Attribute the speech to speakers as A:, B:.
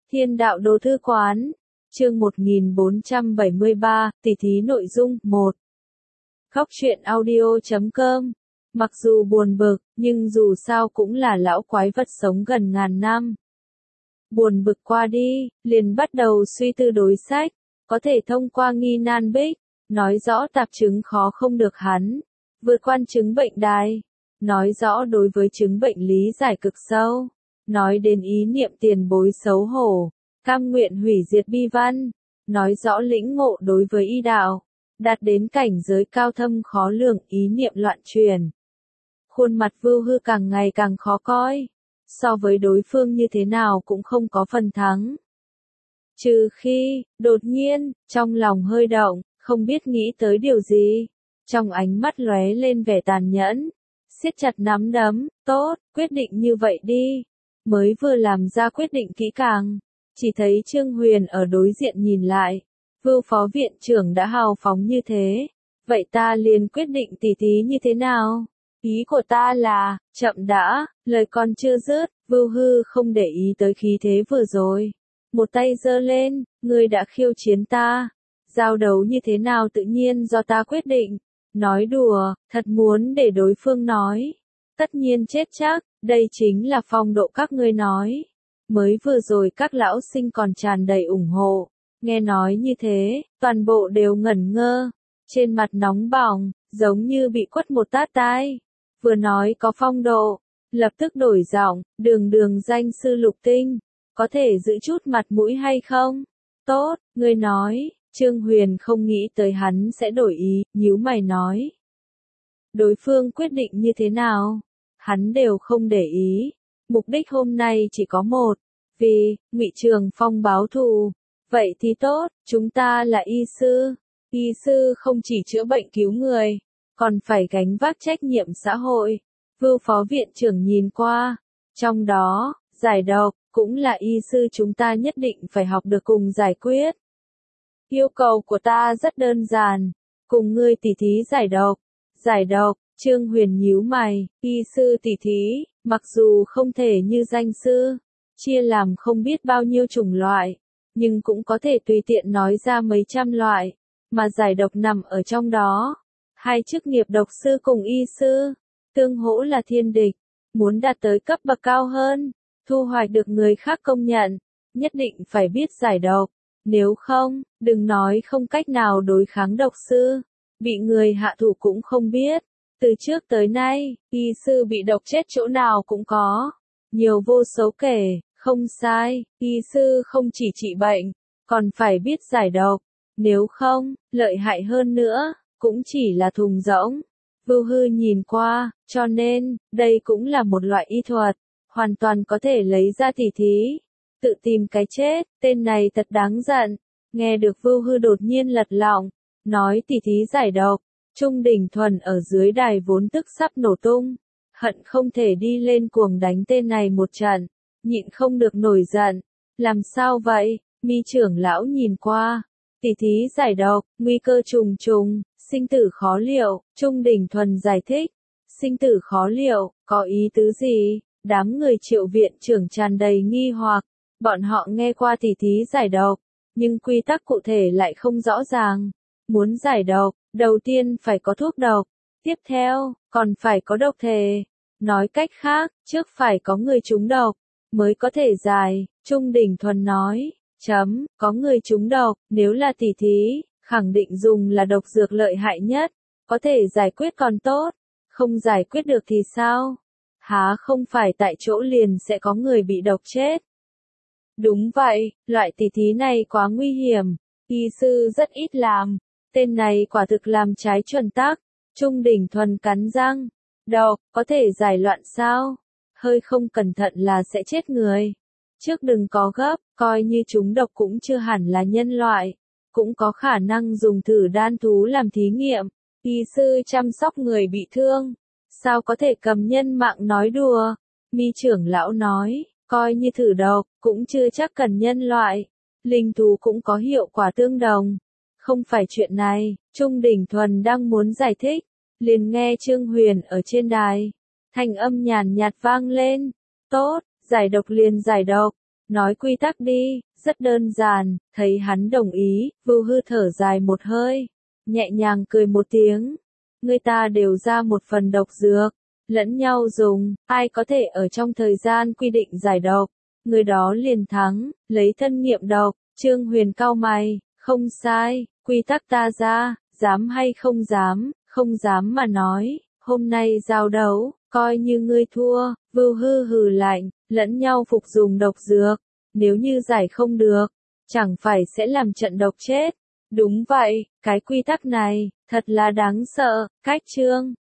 A: Thiên đạo đồ thư quán, chương 1473, tỉ thí nội dung, 1. Góc truyện audio.com. Mặc dù buồn bực, nhưng dù sao cũng là lão quái vật sống gần ngàn năm. Buồn bực qua đi, liền bắt đầu suy tư đối sách, có thể thông qua nghi nan bích, nói rõ tạp chứng khó không được hắn, vượt qua chứng bệnh đài, nói rõ đối với chứng bệnh lý giải cực sâu. Nói đến ý niệm tiền bối xấu hổ, cam nguyện hủy diệt bi văn, nói rõ lĩnh ngộ đối với y đạo, đạt đến cảnh giới cao thâm khó lường ý niệm loạn truyền. Khuôn mặt Vưu Hư càng ngày càng khó coi, so với đối phương như thế nào cũng không có phần thắng. Trừ khi, đột nhiên, trong lòng hơi động, không biết nghĩ tới điều gì, trong ánh mắt lóe lên vẻ tàn nhẫn, siết chặt nắm đấm, tốt, quyết định như vậy đi. Mới vừa làm ra quyết định kỹ càng, chỉ thấy Trương Huyền ở đối diện nhìn lại, Vưu phó viện trưởng đã hào phóng như thế, vậy ta liền quyết định tỉ thí như thế nào? Ý của ta là, chậm đã, lời còn chưa dứt, Vưu Hư không để ý tới khí thế vừa rồi. Một tay giơ lên, ngươi đã khiêu chiến ta, giao đấu như thế nào tự nhiên do ta quyết định. Nói đùa, thật muốn để đối phương nói. Tất nhiên chết chắc, đây chính là phong độ các ngươi nói. Mới vừa rồi các lão sinh còn tràn đầy ủng hộ. Nghe nói như thế, toàn bộ đều ngẩn ngơ. Trên mặt nóng bỏng, giống như bị quất một tát tai. Vừa nói có phong độ, lập tức đổi giọng, đường danh sư Lục Tinh. Có thể giữ chút mặt mũi hay không? Tốt, ngươi nói. Trương Huyền không nghĩ tới hắn sẽ đổi ý, nhíu mày nói. Đối phương quyết định như thế nào? Hắn đều không để ý. Mục đích hôm nay chỉ có một, vì, Ngụy Trường Phong báo thù. Vậy thì tốt, chúng ta là y sư. Y sư không chỉ chữa bệnh cứu người, còn phải gánh vác trách nhiệm xã hội. Vưu phó viện trưởng nhìn qua. Trong đó, giải độc, cũng là y sư chúng ta nhất định phải học được cùng giải quyết. Yêu cầu của ta rất đơn giản, cùng ngươi tỉ thí giải độc. Giải độc, Trương Huyền nhíu mày, y sư tỉ thí, mặc dù không thể như danh sư, chia làm không biết bao nhiêu chủng loại, nhưng cũng có thể tùy tiện nói ra mấy trăm loại, mà giải độc nằm ở trong đó. Hai chức nghiệp độc sư cùng y sư, tương hỗ là thiên địch, muốn đạt tới cấp bậc cao hơn, thu hoạch được người khác công nhận, nhất định phải biết giải độc. Nếu không, đừng nói không cách nào đối kháng độc sư, bị người hạ thủ cũng không biết. Từ trước tới nay, y sư bị độc chết chỗ nào cũng có, nhiều vô số kể, không sai, y sư không chỉ trị bệnh, còn phải biết giải độc, nếu không, lợi hại hơn nữa, cũng chỉ là thùng rỗng. Vưu Hư nhìn qua, cho nên, đây cũng là một loại y thuật, hoàn toàn có thể lấy ra tỉ thí. Tự tìm cái chết, tên này thật đáng giận. Nghe được Vưu Hư đột nhiên lật lọng, nói tỉ thí giải độc, Trung Đình Thuần ở dưới đài vốn tức sắp nổ tung, hận không thể đi lên cuồng đánh tên này một trận, nhịn không được nổi giận. Làm sao vậy? Mi trưởng lão nhìn qua, tỉ thí giải độc, nguy cơ trùng trùng, sinh tử khó liệu. Trung Đình Thuần giải thích, sinh tử khó liệu, có ý tứ gì? Đám người Triệu viện trưởng tràn đầy nghi hoặc. Bọn họ nghe qua tỉ thí giải độc, nhưng quy tắc cụ thể lại không rõ ràng. Muốn giải độc, đầu tiên phải có thuốc độc, tiếp theo, còn phải có độc thể. Nói cách khác, trước phải có người trúng độc, mới có thể giải. Trung Đình Thuần nói, có người trúng độc, nếu là tỉ thí, khẳng định dùng là độc dược lợi hại nhất, có thể giải quyết còn tốt, không giải quyết được thì sao? Há không phải tại chỗ liền sẽ có người bị độc chết. Đúng vậy, loại tỉ thí này quá nguy hiểm, y sư rất ít làm, tên này quả thực làm trái chuẩn tắc. Trung Đình Thuần cắn răng, độc, có thể giải loạn sao? Hơi không cẩn thận là sẽ chết người. Trước đừng có gấp, coi như chúng độc cũng chưa hẳn là nhân loại, cũng có khả năng dùng thử đan thú làm thí nghiệm. Y sư chăm sóc người bị thương, sao có thể cầm nhân mạng nói đùa? Mi trưởng lão nói. Coi như thử độc, cũng chưa chắc cần nhân loại. Linh thú cũng có hiệu quả tương đồng. Không phải chuyện này, Trung Đình Thuần đang muốn giải thích. Liền nghe Trương Huyền ở trên đài. Thanh âm nhàn nhạt vang lên. Tốt, giải độc liền giải độc. Nói quy tắc đi, rất đơn giản, thấy hắn đồng ý, Vưu Hư thở dài một hơi, nhẹ nhàng cười một tiếng. Người ta đều ra một phần độc dược, lẫn nhau dùng, ai có thể ở trong thời gian quy định giải độc, người đó liền thắng, lấy thân nghiệm độc. Trương Huyền cau mày, không sai, quy tắc ta ra, dám hay không dám, không dám mà nói, hôm nay giao đấu, coi như ngươi thua. Vưu Hư hừ lạnh, lẫn nhau phục dùng độc dược, nếu như giải không được, chẳng phải sẽ làm trận độc chết. Đúng vậy, cái quy tắc này, thật là đáng sợ. Cách Trương